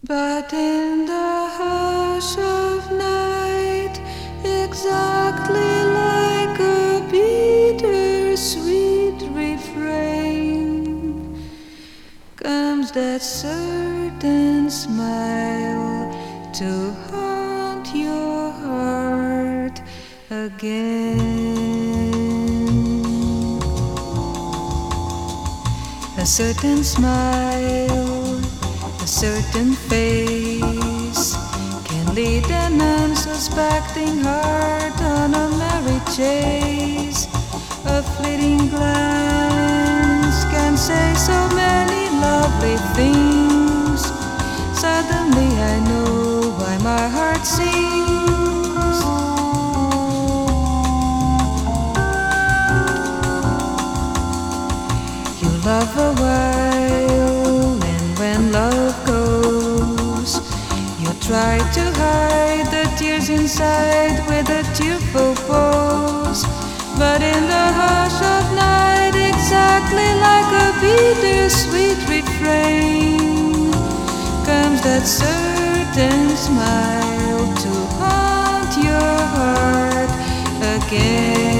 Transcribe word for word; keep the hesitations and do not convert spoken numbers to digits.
But in the hush of night, exactly like a bittersweet refrain, comes that certain smile to haunt your heart again. A certain smile, a certain face can lead an unsuspecting heart on a merry chase. A fleeting glance can say so many lovely things. Suddenly I know why my heart sings. You love a while, and when love goes, you try to hide the tears inside with a tearful pose. But in the hush of night, exactly like a bittersweet refrain, comes that certain smile to haunt your heart again.